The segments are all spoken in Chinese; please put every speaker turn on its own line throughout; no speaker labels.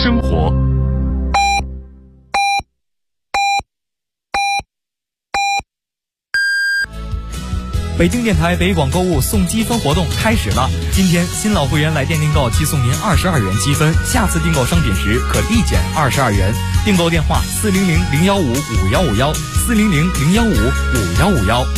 生活。
北京电台北广购物送积分活动开始了，今天新老会员来电订购即送您22元积分，下次订购商品时可立减22元。订购电话400-015-5151，400-015-5151。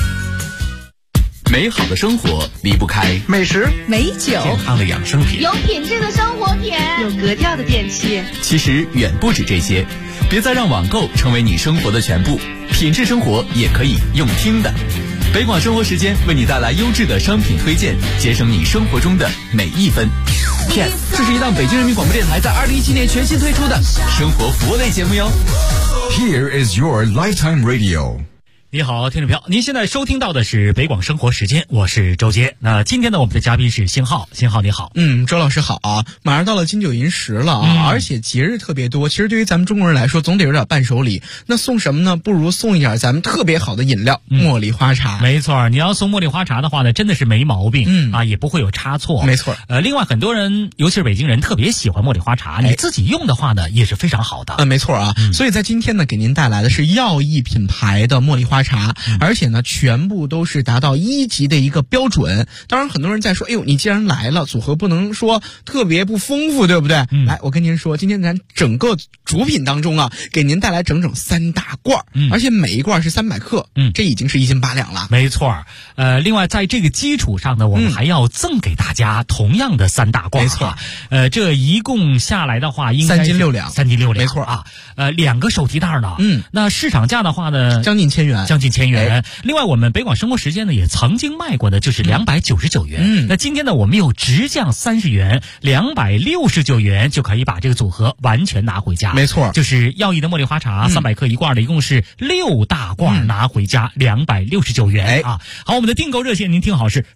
美好的生活离不开
美食、
美酒、
健康的养生品，
有品质的生活品，
有格调的电器。
其实远不止这些，别再让网购成为你生活的全部，品质生活也可以用听的。北广生活时间为你带来优质的商品推荐，节省你生活中的每一分。
Yes， 这是一档北京人民广播电台在2017年全新推出的
生活服务类节目哟。
Here is your lifetime radio。
你好，听众朋友，您现在收听到的是北广生活时间，我是周杰。那今天呢，我们的嘉宾是星浩，星浩你好。
周老师好啊！马上到了金九银十了啊，而且节日特别多。其实对于咱们中国人来说，总得有点伴手礼。那送什么呢？不如送一点咱们特别好的饮料，茉莉花茶。
没错，你要送茉莉花茶的话呢，真的是没毛病，也不会有差错。
没错。
另外很多人，尤其是北京人，特别喜欢茉莉花茶，你自己用的话呢，也是非常好的。
没错啊。所以在今天呢，给您带来的是耀益品牌的茉莉花茶，而且呢，全部都是达到1级的一个标准。当然，很多人在说，哎呦，你既然来了，组合不能说特别不丰富，对不对？来，我跟您说，今天咱整个主品当中啊，给您带来整整3大罐，而且每一罐是300克，这已经是1斤8两了。
没错。另外在这个基础上呢，我们还要赠给大家同样的3大罐。
没错。
这一共下来的话，应该
3斤6两。
3斤6两。
没错啊。
2个手提袋呢。那市场价的话呢，
将近1000元。
将近1000元。另外，我们北广生活时间呢也曾经卖过的就是299元。那今天呢，我们又直降30元，269元就可以把这个组合完全拿回家。
没错，
就是耀益的茉莉花茶300克一罐的，一共是6大罐，拿回家269元啊。好，我们的订购热线您听好是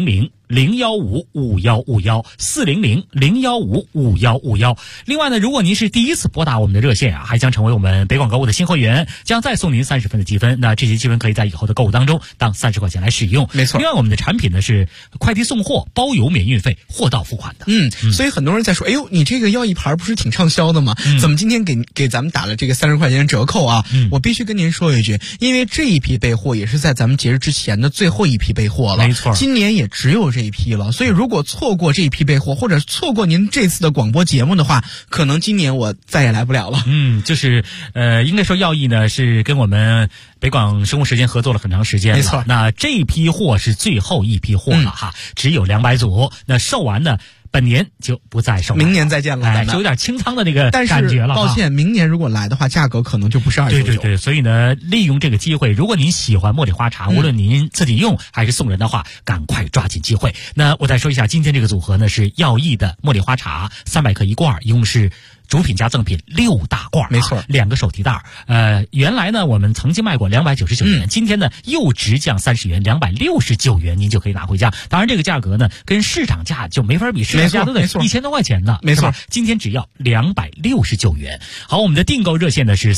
400-015-5151，400-015-5151。另外呢，如果您是第一次拨打我们的热线啊，还将成为我们北广购物的新会员，将再送您30分的积分。那这些积分可以在以后的购物当中当30块钱来使用。
没错。
另外，我们的产品呢是快递送货，包邮免运费，货到付款的。
所以很多人在说，哎呦，你这个耀益牌不是挺畅销的吗？怎么今天给咱们打了这个30块钱折扣啊？我必须跟您说一句，因为这一批备货也是在咱们节日之前的最后一批备货了。
没错。
今年也只有这一批了，所以如果错过这一批备货，或者错过您这次的广播节目的话，可能今年我再也来不了了。
就是应该说耀益呢是跟我们北广生活时间合作了很长时间了。
没错。
那这批货是最后一批货了哈，只有200组。那售完呢，本年就不再售，
明年再见了，
就有点清仓的那个感觉了。
但是抱歉，明年如果来的话，价格可能就不是299。
对，所以呢，利用这个机会，如果您喜欢茉莉花茶，无论您自己用还是送人的话，赶快抓紧机会。那我再说一下，今天这个组合呢是耀益的茉莉花茶300克一罐，一共是主品加赠品6大罐，
没错
，2个手提袋。原来呢我们曾经卖过299元，今天呢又直降30元，269元您就可以拿回家。当然这个价格呢跟市场价就没法比，市场价都得1000多块钱呢，
没错。
今天只要269元。好，我们的订购热线呢是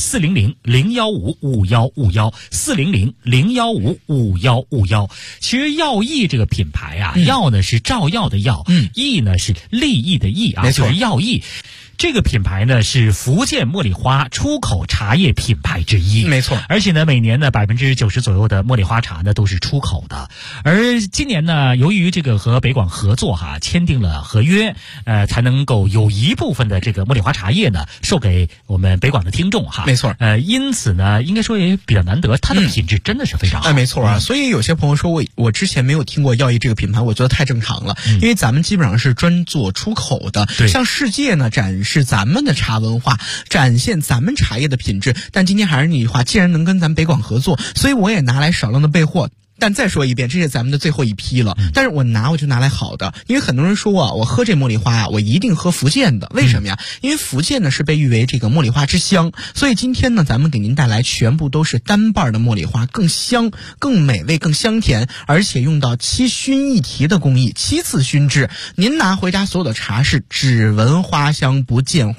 400-015-5151，400-015-5151。其实耀益这个品牌啊，耀呢是照耀的耀，益呢是利益的益啊，
没错，
就是耀益。这个品牌呢是福建茉莉花出口茶叶品牌之一，
没错。
而且呢，每年呢90%左右的茉莉花茶呢都是出口的。而今年呢，由于这个和北广合作签订了合约，才能够有一部分的这个茉莉花茶叶呢售给我们北广的听众
没错。
因此呢，应该说也比较难得，它的品质真的是非常好。
没错啊。所以有些朋友说我之前没有听过耀益这个品牌，我觉得太正常了，因为咱们基本上是专做出口的，向世界呢展示咱们的茶文化，展现咱们茶叶的品质。但今天还是那句话，既然能跟咱们北广合作，所以我也拿来少量的备货。但再说一遍，这是咱们的最后一批了。但是我就拿来好的，因为很多人说我喝这茉莉花我一定喝福建的。为什么呀？因为福建呢是被誉为这个茉莉花之乡，所以今天呢咱们给您带来全部都是单瓣的茉莉花，更香、更美味、更香甜，而且用到7熏1提的工艺，7次熏制。您拿回家所有的茶是只闻花香不见花，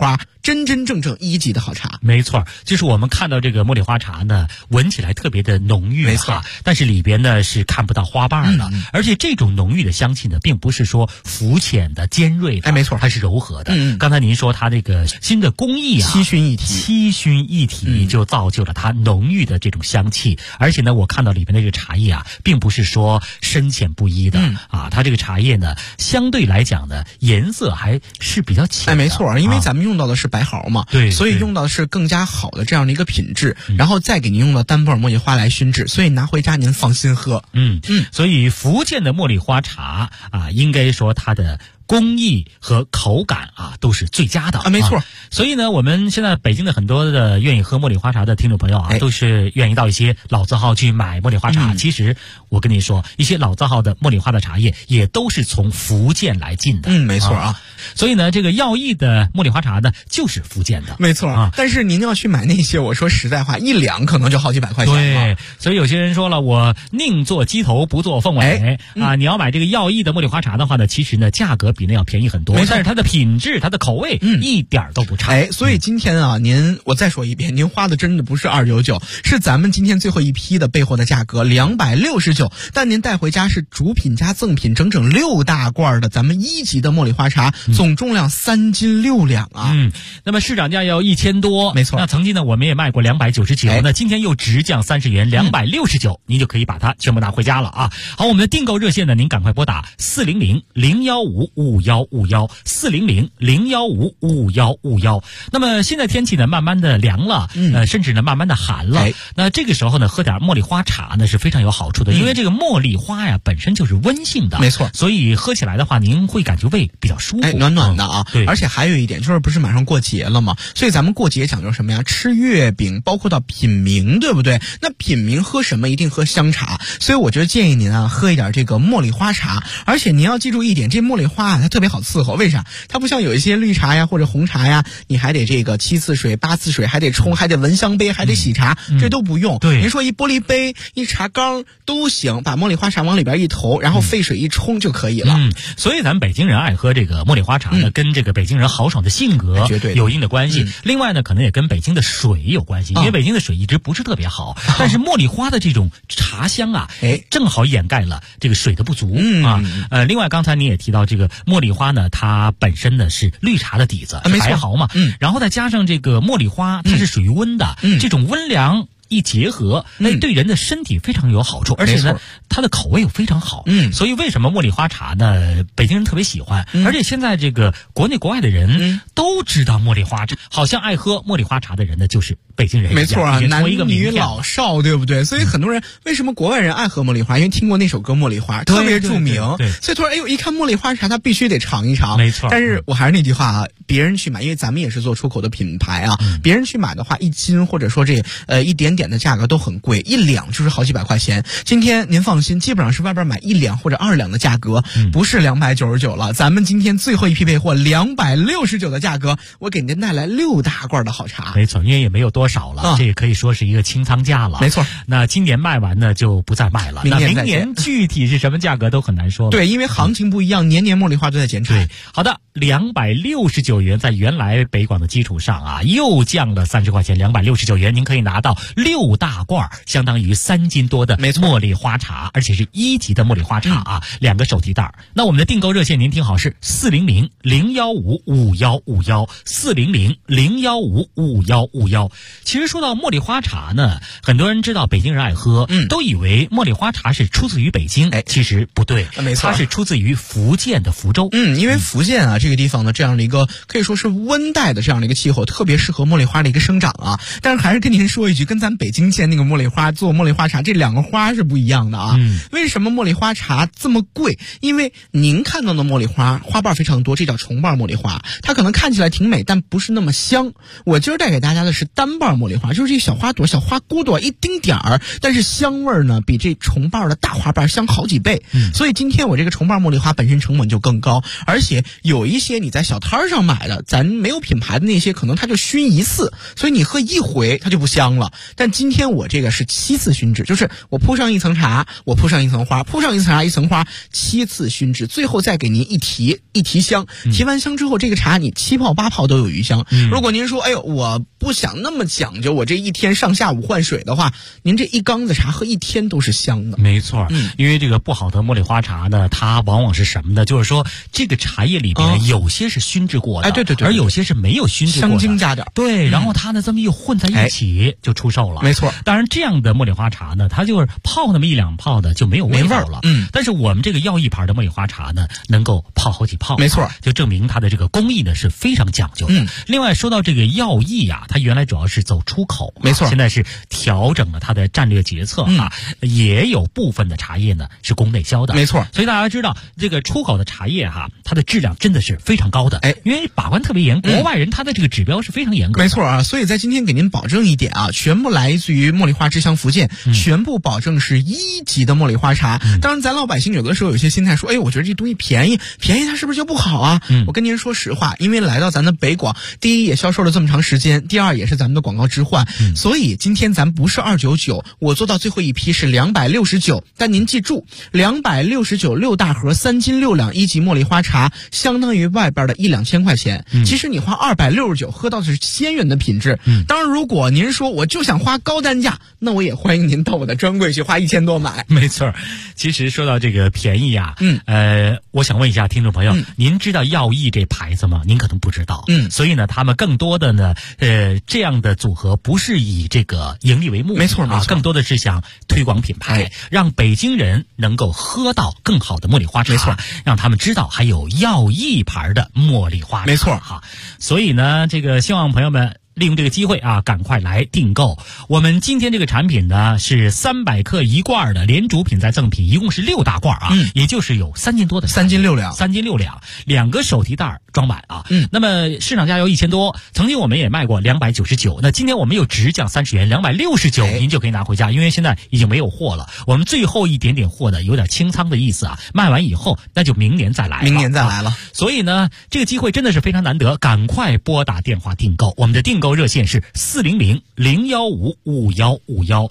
真真正正1级的好茶。
没错，就是我们看到这个茉莉花茶呢，闻起来特别的浓郁，
没错，
但是里边呢是看不到花瓣的，而且这种浓郁的香气呢，并不是说浮浅的、尖锐的，
没错，
它是柔和的。刚才您说它这个新的工艺啊，
七熏一体
就造就了它浓郁的这种香气。而且呢，我看到里边的这个茶叶啊，并不是说深浅不一的它这个茶叶呢，相对来讲呢，颜色还是比较浅的。
没错，因为咱们用到的是白毫嘛，
对，
所以用到的是更加好的这样的一个品质，然后再给您用到单波尔茉莉花来熏制，所以拿回家您放心喝。
所以福建的茉莉花茶啊，应该说它的工艺和口感都是最佳的
没错。
所以呢，我们现在北京的很多的愿意喝茉莉花茶的听众朋友都是愿意到一些老字号去买茉莉花茶。其实我跟你说，一些老字号的茉莉花的茶叶也都是从福建来进的。
没错
所以呢，这个耀益的茉莉花茶呢，就是福建的。
没错但是您要去买那些，我说实在话，1两可能就好几百块钱了。
对，所以有些人说了，我宁做鸡头不做凤尾你要买这个耀益的茉莉花茶的话呢，其实呢价格比那要便宜很多，但是它的品质、它的口味一点都不差。
所以今天我再说一遍，您花的真的不是299，是咱们今天最后一批的备货的价格269，但您带回家是主品加赠品整整6大罐的咱们1级的茉莉花茶，总重量3斤6两
那么市场价要1000多，
没错。
那曾经呢我们也卖过299，那今天又直降30元，269，您就可以把它全部拿回家了啊。好，我们的订购热线呢，您赶快拨打400-015-5151 400-015-5151。那么现在天气呢慢慢的凉了，甚至呢慢慢的寒了，那这个时候呢喝点茉莉花茶呢是非常有好处的，因为这个茉莉花呀本身就是温性的，
没错，
所以喝起来的话您会感觉胃比较舒服，
暖暖的
对。
而且还有一点就是不是马上过节了吗？所以咱们过节讲究什么呀？吃月饼，包括到品茗，对不对？那品茗喝什么？一定喝香茶。所以我觉得建议您喝一点这个茉莉花茶。而且您要记住一点，这茉莉花它特别好伺候，为啥？它不像有一些绿茶呀或者红茶呀，你还得这个7次水8次水，还得冲，还得闻香杯，还得洗茶，这都不用。
对，
您说一玻璃杯一茶缸都行，把茉莉花茶往里边一投，然后沸水一冲就可以了。
所以咱们北京人爱喝这个茉莉花茶呢，跟这个北京人豪爽的性格
绝对
有一定的关系。另外呢，可能也跟北京的水有关系，因为北京的水一直不是特别好，但是茉莉花的这种茶香正好掩盖了这个水的不足另外刚才你也提到这个茉莉花呢，它本身呢是绿茶的底子，白毫嘛，然后再加上这个茉莉花，它是属于温的，这种温凉一结合，对人的身体非常有好处，而且呢，它的口味又非常好。所以为什么茉莉花茶呢？北京人特别喜欢，而且现在这个国内国外的人都知道茉莉花茶，好像爱喝茉莉花茶的人呢，就是北京人。
没错男女老少，对不对？所以很多人为什么国外人爱喝茉莉花？因为听过那首歌《茉莉花》，特别著名。所以突然一看茉莉花茶，他必须得尝一尝。
没错。
但是我还是那句话别人去买，因为咱们也是做出口的品牌别人去买的话，1斤或者说这一点的价格都很贵，1两就是好几百块钱。今天您放心，基本上是外边买1两或者2两的价格，不是299了。咱们今天最后一批备货269的价格，我给您带来6大罐的好茶。
没错，因为也没有多少了，这也可以说是一个清仓价了。
没错，
那今年卖完呢就不再卖了，那明年具体是什么价格都很难说了。
对，因为行情不一样，年年茉莉花都在减产。
好的，269元，在原来北广的基础上又降了30块钱，269元，您可以拿到6大罐，相当于3斤多的茉莉花茶，而且是1级的茉莉花茶2个手提袋。那我们的订购热线您听好，是400-015-5151 400-015-5151。其实说到茉莉花茶呢，很多人知道北京人爱喝，都以为茉莉花茶是出自于北京，其实不对，
没错，
它是出自于福建的福州。
因为福建这个地方呢，这样的一个可以说是温带的这样的一个气候，特别适合茉莉花的一个生长但是还是跟您说一句，跟咱北京见那个茉莉花做茉莉花茶，这2个花是不一样的为什么茉莉花茶这么贵？因为您看到的茉莉花花瓣非常多，这叫重瓣茉莉花，它可能看起来挺美，但不是那么香。我今儿带给大家的是单瓣茉莉花，就是这小花朵、小花骨朵一丁点儿，但是香味呢比这重瓣的大花瓣香好几倍。所以今天我这个重瓣茉莉花本身成本就更高，而且有一些你在小摊上买的，咱没有品牌的那些，可能它就熏一次，所以你喝一回它就不香了。但今天我这个是7次熏制，就是我铺上一层茶，我铺上一层花，铺上一层茶一层花，7次熏制，最后再给您一提香。提完香之后，这个茶你7泡8泡都有余香。如果您说哎呦我不想那么讲究，我这一天上下午换水的话，您这一缸子茶喝一天都是香的。
没错，因为这个不好的茉莉花茶呢，它往往是什么呢？就是说这个茶叶里边有些是熏制过的，
对，
而有些是没有熏制过的，
香精加点，
对，然后它呢这么一混在一起就出售了。
没错，
当然这样的茉莉花茶呢，它就是泡那么1-2泡的就没有味道了。但是我们这个药艺牌的茉莉花茶呢，能够泡好几泡，
没错，
就证明它的这个工艺呢是非常讲究的。另外说到这个药艺啊，它原来主要是走出口，
没错，
现在是调整了它的战略决策啊，也有部分的茶叶呢是供内销的，
没错。
所以大家知道这个出口的茶叶哈，它的质量真的是非常高的，因为把关特别严，国外人他的这个指标是非常严格的。
没错啊，所以在今天给您保证一点啊，全部来自于茉莉花之乡福建，全部保证是1级的茉莉花茶。当然咱老百姓有的时候有些心态说，哎，我觉得这东西便宜它是不是就不好啊？我跟您说实话，因为来到咱的北广，第一也销售了这么长时间，第二也是咱们的广告置换，所以今天咱不是299，我做到最后一批是269，但您记住，269 6大盒3斤6两1级茉莉花茶，相当于外边的1-2千块钱。其实你花269喝到的是仙人的品质。当然如果您说我就想花高单价，那我也欢迎您到我的专柜去花1000多买。
没错，其实说到这个便宜啊，我想问一下听众朋友，您知道药艺这牌子吗？您可能不知道，所以呢，他们更多的呢，这样的组合不是以这个盈利为目的，
没错，
更多的是想推广品牌，让北京人能够喝到更好的茉莉花茶，
没错，
让他们知道还有药艺牌的茉莉花茶，
没错
哈。所以呢，这个希望朋友们利用这个机会啊，赶快来订购。我们今天这个产品呢是300克1罐的，连主品再赠品，一共是6大罐啊，也就是有3斤多的
3斤6两
，3斤6两，2个手提袋装满啊。那么市场价有1000多，曾经我们也卖过299，那今天我们又直降30元，269，您就可以拿回家，因为现在已经没有货了。我们最后一点点货的有点清仓的意思啊，卖完以后那就明年再来了。所以呢，这个机会真的是非常难得，赶快拨打电话订购，我们的订购热线是400-015-5151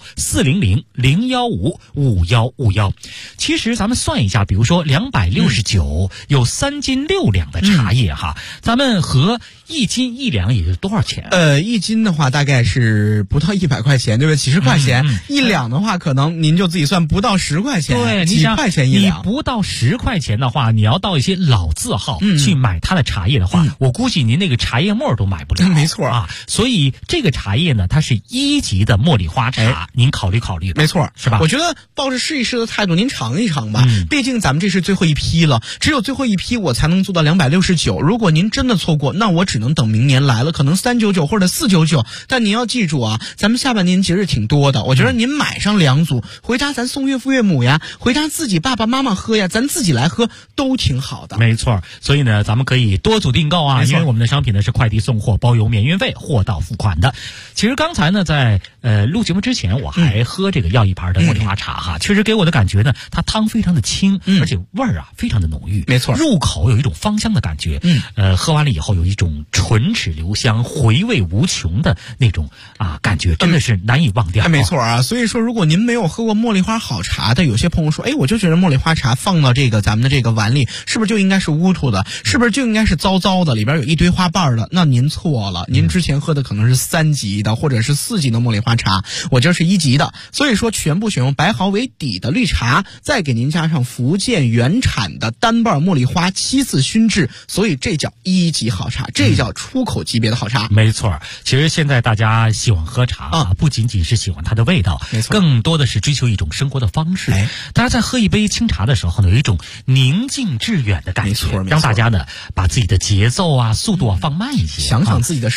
400-015-5151。其实咱们算一下，比如说269有3斤6两的茶叶哈，咱们和1斤1两也是多少钱
？1斤的话大概是不到100块钱，对不对？几十块钱。1两的话，可能您就自己算不到10块钱，
对，
几块钱1两。
你不到10块钱的话，你要到一些老字号去买它的茶叶的话，我估计您那个茶叶沫都买不了。
没错
啊，所以这个茶叶呢，它是1级的茉莉花茶，您考虑考虑吧。
没错，
是吧？
我觉得抱着试一试的态度，您尝一尝吧。毕竟咱们这是最后一批了，只有最后一批我才能做到269。如果您真的错过，那我只能等明年来了，可能399或者499。但您要记住啊，咱们下半年节日挺多的，我觉得您买上2组，回家咱送岳父岳母呀，回家自己爸爸妈妈喝呀，咱自己来喝都挺好的。
没错，所以呢，咱们可以多组订购啊，因为我们的商品呢是快递送货，包邮免运费，货到付款的。其实刚才呢，在录节目之前，我还喝这个药艺牌的茉莉花茶哈，确实给我的感觉呢，它汤非常的清，而且味儿啊非常的浓郁。
没错，
入口有一种芳香的感觉。喝完了以后有一种唇齿留香、回味无穷的那种感觉，真的是难以忘掉。
没错啊，所以说如果您没有喝过茉莉花好茶的，有些朋友说，哎，我就觉得茉莉花茶放到这个咱们的这个碗里，是不是就应该是乌涂的？是不是就应该是糟糟的？里边有一堆花瓣的？那您错了，您之前喝的可能是3级的或者是4级的茉莉花茶，我这是1级的。所以说全部选用白毫为底的绿茶，再给您加上福建原产的单瓣茉莉花7次熏制，所以这叫1级好茶，这叫出口级别的好茶。
没错，其实现在大家喜欢喝茶不仅仅是喜欢它的味道，
没错，
更多的是追求一种生活的方式。大家在喝一杯清茶的时候呢，有一种宁静致远的感觉，让大家呢把自己的节奏速度放慢一些，
想想自己的生活。
对，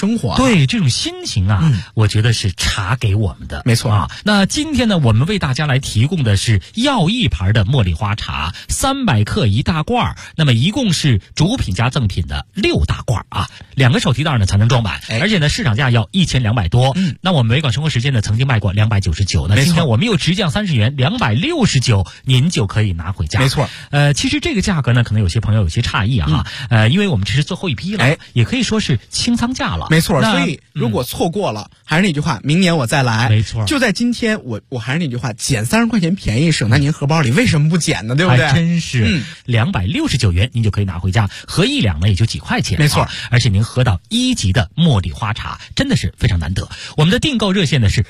对，这种心情啊，我觉得是茶给我们的。
没错
啊。那今天呢，我们为大家来提供的是耀一牌的茉莉花茶，300克1大罐，那么一共是主品加赠品的6大罐啊，2个手提袋呢才能装满，而且呢市场价要1200多。那我们维港生活时间呢曾经卖过299，那今天我们又直降30元，269，您就可以拿回家。
没错。
其实这个价格呢，可能有些朋友有些诧异啊，因为我们这是最后一批了，也可以说是清仓价了。
没错。所以如果错过了，还是那句话，明年我再来。
没错。
就在今天，我还是那句话，减30块钱便宜，省在您荷包里，为什么不减呢？对不对？
还真是，269元您就可以拿回家，合1两呢也就几块钱。
没错。
而且您喝到1级的茉莉花茶，真的是非常难得。我们的订购热线呢是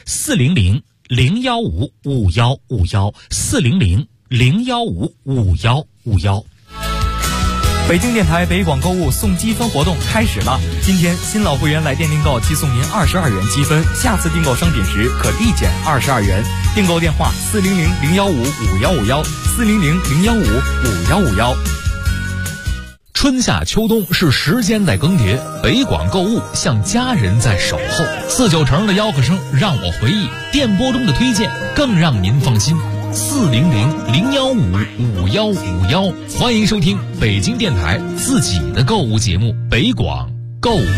400-015-5151，400-015-5151。
北京电台北广购物送积分活动开始了，今天新老会员来电订购即送您22元积分，下次订购商品时可立减22元。订购电话400-015-5151，400-015-5151。
春夏秋冬是时间在更迭，北广购物像家人在守候。49成的吆喝声让我回忆，电波中的推荐更让您放心。400-015-5151，欢迎收听北京电台自己的购物节目北广购物。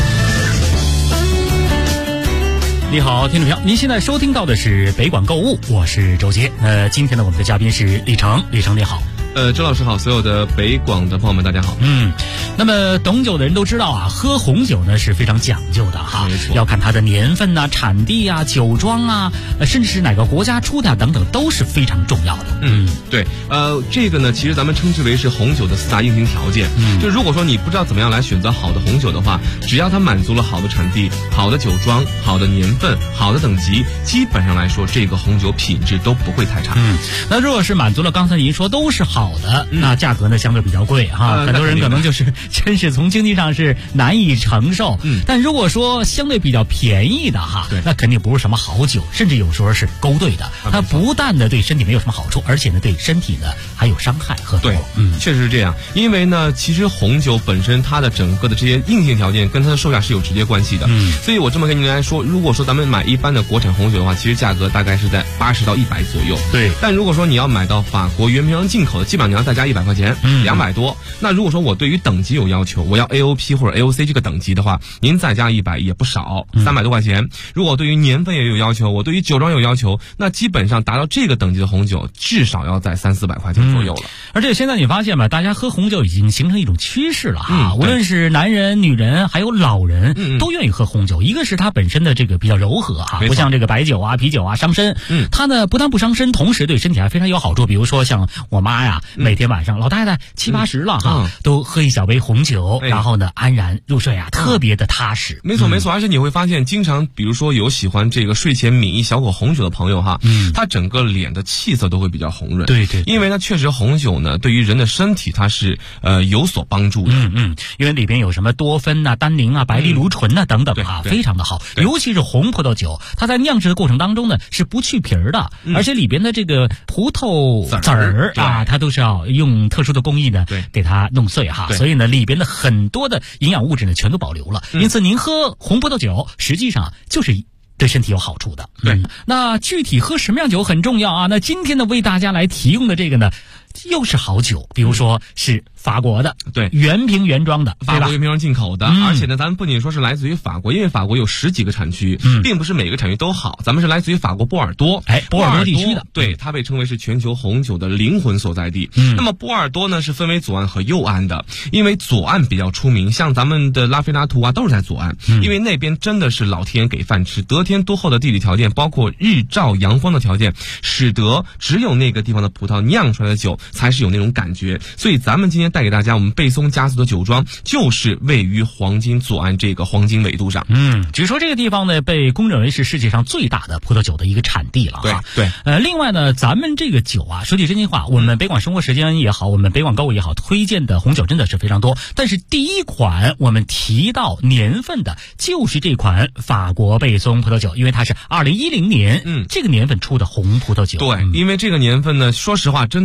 你好，听众朋友，您现在收听到的是北广购物，我是周杰。今天呢，我们的嘉宾是李成，李成你好。
周老师好，所有的北广的朋友们大家好。
那么懂酒的人都知道啊，喝红酒呢是非常讲究的哈，要看它的年份啊、产地啊、酒庄啊，甚至是哪个国家出的等等，都是非常重要的。
对，这个呢，其实咱们称之为是红酒的4大硬性条件。就如果说你不知道怎么样来选择好的红酒的话，只要它满足了好的产地、好的酒庄、好的年份、好的等级，基本上来说，这个红酒品质都不会太差。
那如果是满足了刚才您说都是好的，那价格呢相对比较贵哈，很多人可能就是真是从经济上是难以承受。但如果说相对比较便宜的哈，那肯定不是什么好酒，甚至有时候是勾兑的。它不但呢对身体没有什么好处，而且呢对身体呢还有伤害。喝多了，
确实是这样。因为呢，其实红酒本身它的整个的这些硬性条件跟它的售价是有直接关系的。所以我这么跟您来说，如果说咱们买一般的国产红酒的话，其实价格大概是在80到100左右。
对。
但如果说你要买到法国原瓶装进口的，基本上你要再加100块钱，200多。那如果说我对于等级有要求，我要 AOP 或者 AOC 这个等级的话，您再加100也不少，300多块钱。如果对于年份也有要求，我对于酒庄有要求，那基本上达到这个等级的红酒，至少要在300-400块钱左右了。
而且现在你发现吧，大家喝红酒已经形成一种趋势了哈，无论是男人、女人，还有老人，都愿意喝红酒。一个是它本身的这个比较柔和哈，不像这个白酒啊、啤酒啊伤身。它呢不但不伤身，同时对身体还非常有好处。比如说像我妈呀，每天晚上老太太70-80了哈，都喝一小杯红酒，然后呢安然入睡啊，特别的踏实。
没错没错，而且你会发现，经常比如说有喜欢这个睡前抿一小口红酒的朋友哈，他整个脸的气色都会比较红润。
对对，
因为呢确实红酒呢对于人的身体它是有所帮助的。
因为里边有什么多酚啊、单宁啊、白藜芦醇啊等等啊，非常的好。尤其是红葡萄酒，它在酿制的过程当中呢是不去皮儿的，而且里边的这个葡萄籽儿啊，它都是要用特殊的工艺呢给它弄碎哈，所以呢里边的很多的营养物质呢全都保留了。因此您喝红葡萄酒实际上就是对身体有好处的。那具体喝什么样酒很重要啊。那今天呢为大家来提供的这个呢又是好酒，比如说是法国的，
对，
原瓶原装的，
法国原瓶装进口的，而且呢，咱们不仅说是来自于法国，因为法国有10几个产区，并不是每个产区都好，咱们是来自于法国波尔多，
波尔多地区的，
对，它被称为是全球红酒的灵魂所在地。那么波尔多呢是分为左岸和右岸的，因为左岸比较出名，像咱们的拉菲纳图啊都是在左岸，因为那边真的是老天给饭吃，得天独厚的地理条件，包括日照阳光的条件，使得只有那个地方的葡萄酿出来的酒才是有那种感觉。所以咱们今天带给大家我们贝松家族的酒庄，就是位于黄金左岸这个黄金纬度上。
据说这个地方呢被公认为是世界上最大的葡萄酒的一个产地了哈。
对。
另外呢，咱们这个酒啊，说句真心话，我们北广生活时间也好，我们北广购物也好，推荐的红酒真的是非常多。但是第一款我们提到年份的就是这款法国贝松葡萄酒，因为它是2010年这个年份出的红葡萄酒。
对，因为这个年份呢，说实话真的是比较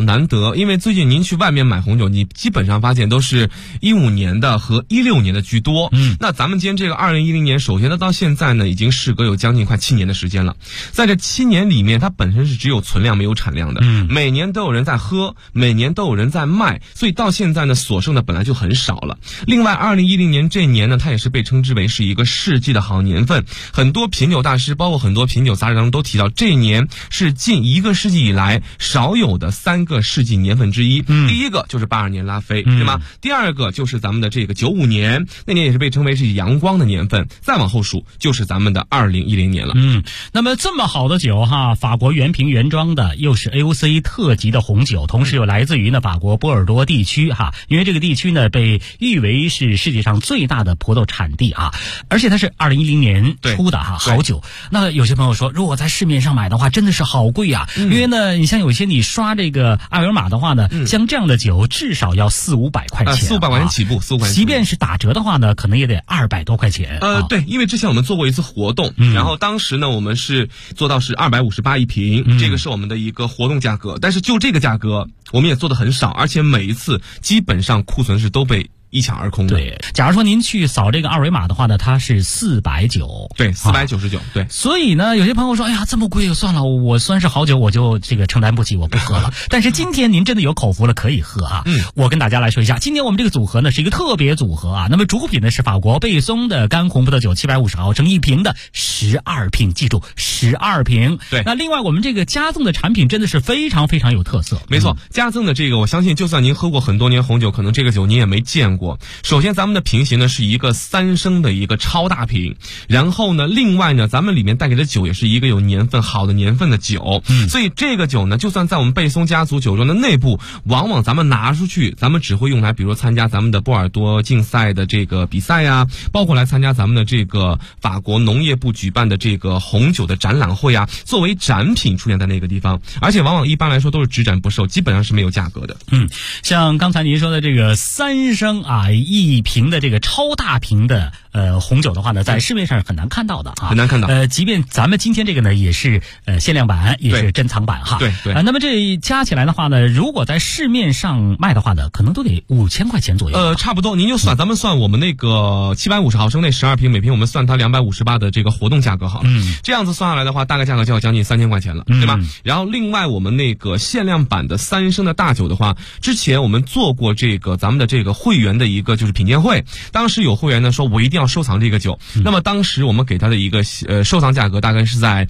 难得，因为最近您去外面买红酒，你基本上发现都是15年的和16年的居多。那咱们今天这个2010年，首先呢到现在呢已经时隔有将近快7年的时间了，在这7年里面，它本身是只有存量没有产量的，每年都有人在喝，每年都有人在卖，所以到现在呢所剩的本来就很少了。另外2010年这一年呢，它也是被称之为是一个世纪的好年份，很多品酒大师包括很多品酒杂志当中都提到，这一年是近1个世纪以来少有的3个世纪年份之一。第一个就是82年拉菲，对吗？第二个就是咱们的这个95年，那年也是被称为是阳光的年份，再往后数就是咱们的2010年了。
那么这么好的酒哈，法国原瓶原装的，又是 AOC 特级的红酒，同时又来自于呢法国波尔多地区哈，因为这个地区呢被誉为是世界上最大的葡萄产地啊，而且它是2010年出的哈，好酒。那有些朋友说，如果在市面上买的话，真的是好贵啊，因为呢，你像有些你刷这个二维码的话呢，像这样的酒至少要400-500块钱
，400块钱起步，400块钱。
即便是打折的话呢，可能也得200多块钱。
对，因为之前我们做过一次活动，然后当时呢，我们是做到是258一瓶，这个是我们的一个活动价格，但是就这个价格，我们也做的很少，而且每一次基本上库存是都被一抢而空的。
对，假如说您去扫这个二维码的话呢，它是490，
对，499，对。
所以呢，有些朋友说，哎呀，这么贵，算了，我虽然是好酒，我就这个承担不起，我不喝了。但是今天您真的有口福了，可以喝啊。我跟大家来说一下，今天我们这个组合呢是一个特别组合啊。那么主品呢是法国贝松的干红葡萄酒，750毫升一瓶的12瓶，记住12瓶。
对。
那另外我们这个加赠的产品真的是非常非常有特色。
没错，加赠的这个，我相信就算您喝过很多年红酒，可能这个酒您也没见过。首先咱们的瓶型呢是一个3升的一个超大瓶，然后呢另外呢咱们里面带给的酒也是一个有年份好的年份的酒，所以这个酒呢就算在我们贝松家族酒庄的内部，往往咱们拿出去，咱们只会用来比如参加咱们的波尔多竞赛的这个比赛呀，包括来参加咱们的这个法国农业部举办的这个红酒的展览会啊，作为展品出现在那个地方，而且往往一般来说都是只展不售，基本上是没有价格的。
像刚才您说的这个3升啊一瓶的这个超大瓶的红酒的话呢，在市面上是很难看到的啊，
很难看到。
即便咱们今天这个呢也是限量版，也是珍藏版哈。
对对。
那么这加起来的话呢，如果在市面上卖的话呢，可能都得5000块钱左右。
差不多，您就算咱们算我们那个750毫升那12瓶，每瓶我们算它258的这个活动价格好了。这样子算下来的话，大概价格就要将近3000块钱了，对吧？然后另外我们那个限量版的3升的大酒的话，之前我们做过这个咱们的这个会员的一个就是品鉴会，当时有会员呢说我一定要收藏这个酒，那么当时我们给他的一个收藏价格大概是在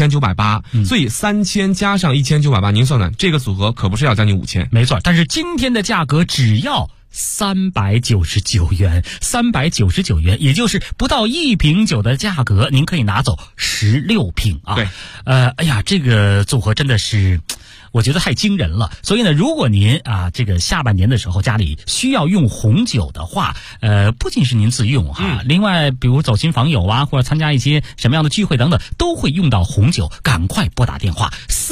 1980，所以3000加上1980，您算算这个组合可不是要将近5000。
没错，但是今天的价格只要399元，399元，也就是不到1瓶酒的价格，您可以拿走16瓶啊。
对，
哎呀，这个组合真的是我觉得太惊人了。所以呢，如果您啊这个下半年的时候家里需要用红酒的话，不仅是您自用哈，另外比如走亲访友啊，或者参加一些什么样的聚会等等，都会用到红酒，赶快拨打电话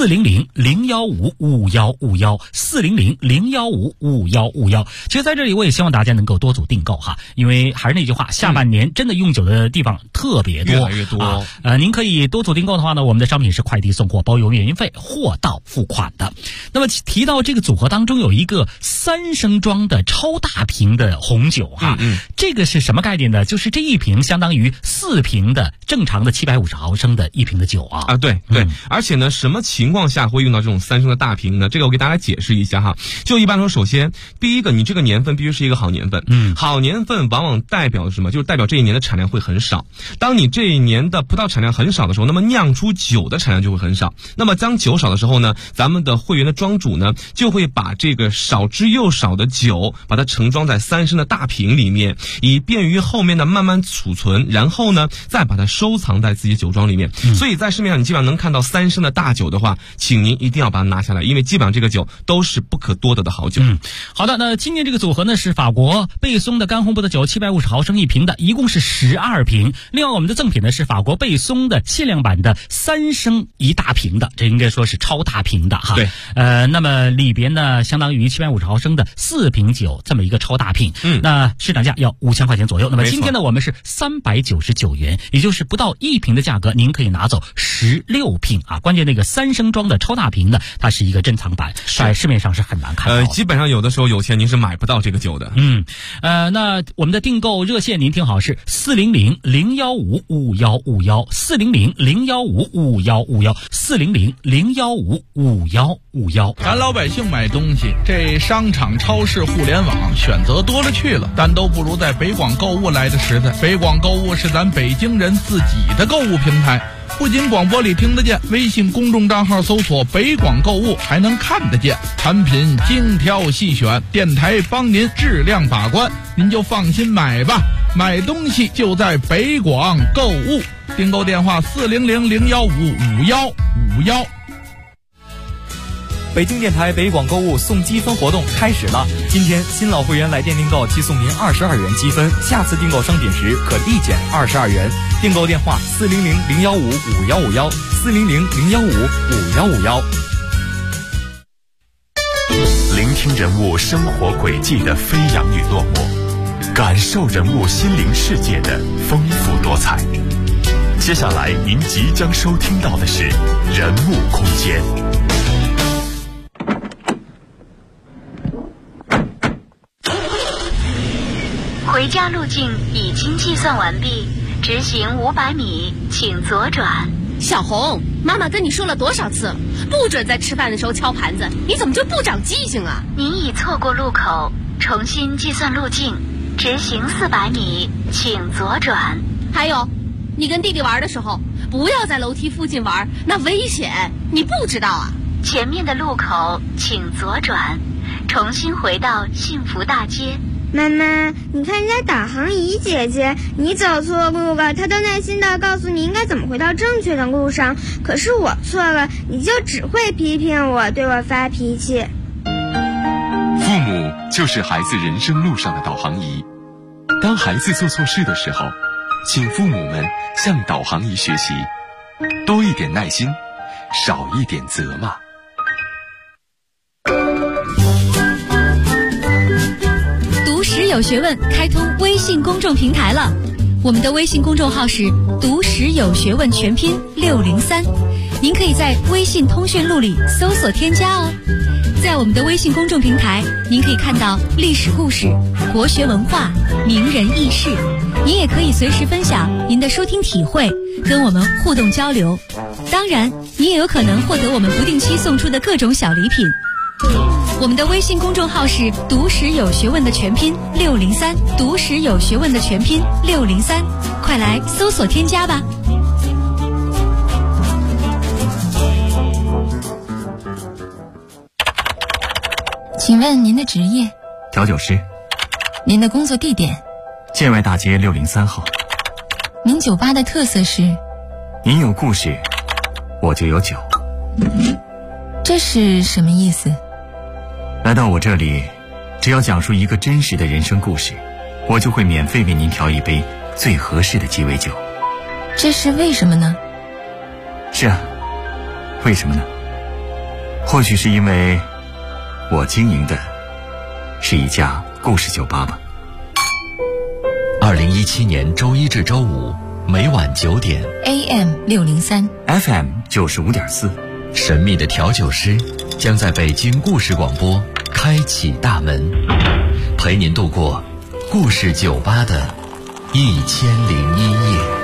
400-015-5151，400-015-5151。其实在这里我也希望大家能够多组订购哈，因为还是那句话，下半年真的用酒的地方特别多，
越来越多。
您可以多组订购的话呢，我们的商品是快递送货包邮免运费，货到付款的。那么提到这个组合当中有一个3升装的超大瓶的红酒哈，这个是什么概念呢？就是这一瓶相当于4瓶的正常的750毫升的一瓶的酒啊。
对对，而且呢，什么情况下会用到这种3升的大瓶呢？这个我给大家解释一下哈。就一般说，首先第一个，你这个年份必须是一个好年份，好年份往往代表什么？就是代表这一年的产量会很少。当你这一年的葡萄产量很少的时候，那么酿出酒的产量就会很少。那么当酒少的时候呢，咱们的会员的庄主呢，就会把这个少之又少的酒，把它盛装在3升的大瓶里面，以便于后面的慢慢储存，然后呢，再把它收藏在自己酒庄里面。所以在市面上你基本上能看到3升的大酒的话，请您一定要把它拿下来，因为基本上这个酒都是不可多得的好酒。
好的，那今年这个组合呢是法国贝松的干红葡萄酒，750毫升一瓶的，一共是12瓶。另外我们的赠品呢是法国贝松的限量版的3升一大瓶的，这应该说是超大瓶的哈。 哈。
对，
那么里边呢，相当于750毫升的4瓶酒这么一个超大瓶，那市场价要5000块钱左右。那么今天呢，我们是399元，也就是不到1瓶的价格，您可以拿走16瓶啊。关键那个3升装的超大瓶呢，它是一个珍藏版，在市面上是很难看到的。
基本上有的时候有钱您是买不到这个酒的。
那我们的订购热线您听好是400-015-5151，400-015-5151，400-015-5151。
咱老百姓买东西，这商场、超市、互联网选择多了去了，但都不如在北广购物来的实在。北广购物是咱北京人自己的购物平台，不仅广播里听得见，微信公众账号搜索北广购物还能看得见，产品精挑细选，电台帮您质量把关，您就放心买吧。买东西就在北广购物，订购电话400-015-5151。
北京电台北广购物送积分活动开始了，今天新老会员来电订购即送您22元积分，下次订购商品时可立减22元。订购电话400-015-5151，400-015-5151。
聆听人物生活轨迹的飞扬与落寞，感受人物心灵世界的丰富多彩。接下来您即将收听到的是人物空间。
回家路径已经计算完毕，直行500米，请左转。
小红，妈妈跟你说了多少次，不准在吃饭的时候敲盘子，你怎么就不长记性啊？
您已错过路口，重新计算路径，直行400米，请左转。
还有，你跟弟弟玩的时候，不要在楼梯附近玩，那危险，你不知道啊？
前面的路口请左转，重新回到幸福大街。
妈妈，你看人家导航仪姐姐，你走错路了，她都耐心地告诉你应该怎么回到正确的路上，可是我错了，你就只会批评我，对我发脾气。
父母就是孩子人生路上的导航仪，当孩子做错事的时候，请父母们向导航仪学习，多一点耐心，少一点责骂。
读史有学问开通微信公众平台了，我们的微信公众号是读史有学问全拼603，您可以在微信通讯录里搜索添加哦。在我们的微信公众平台，您可以看到历史故事、国学文化、名人轶事，您也可以随时分享您的收听体会，跟我们互动交流。当然，您也有可能获得我们不定期送出的各种小礼品。我们的微信公众号是读史有学问的全拼603，读史有学问的全拼603，快来搜索添加吧。
请问您的职业？
调酒师。
您的工作地点？
建外大街603号。
您酒吧的特色是？
您有故事，我就有酒。
这是什么意思？
来到我这里，只要讲述一个真实的人生故事，我就会免费为您调一杯最合适的鸡尾酒。
这是为什么呢？
是啊，为什么呢？或许是因为我经营的是一家故事酒吧吧。
2017年周一至周五每晚9点
AM 603
FM 95.4，
神秘的调酒师将在北京故事广播开启大门，陪您度过故事酒吧的1001夜。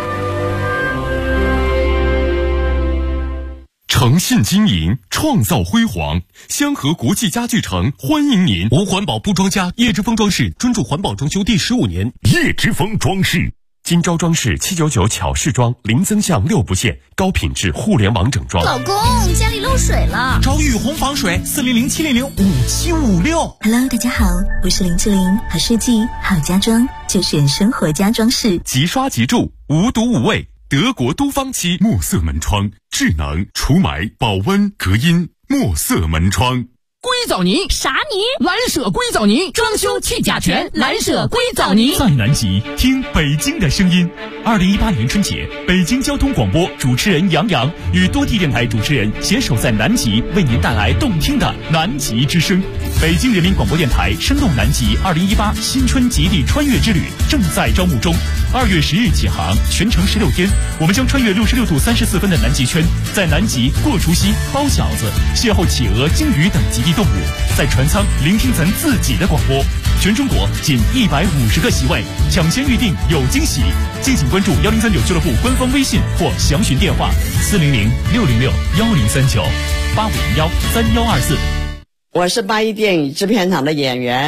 诚信经营，创造辉煌。香河国际家具城欢迎您！
无环保不装家，叶之峰装饰专注环保装修第15年。
叶之峰装饰，金招装饰799巧饰装，零增项6不限，高品质互联网整装。
老公，家里漏水了，
找雨虹防水，400-700-5756。
Hello， 大家好，我是林志玲，好设计好家装就选生活家装饰，
即刷即住，无毒无味。德国都方漆墨色门窗，智能除霾、保温、隔音，墨色门窗。
规藻泥。
啥泥？
蓝舍硅藻泥，装修去甲醛，蓝舍硅藻泥。
在南极听北京的声音。2018年春节，北京交通广播主持人杨洋与多地电台主持人携手在南极，为您带来动听的南极之声。北京人民广播电台声动南极2018新春极地穿越之旅正在招募中，2月10日起航，全程16天，我们将穿越66度34分的南极圈，在南极过除夕、包饺子，邂逅企鹅、鲸鱼等极地动物，在船舱聆听咱自己的广播。全中国仅150个席位，抢先预定有惊喜。敬请关注1039俱乐部官方微信或详询电话400-606-1039 8501-3124。
我是八一电影制片厂的演员。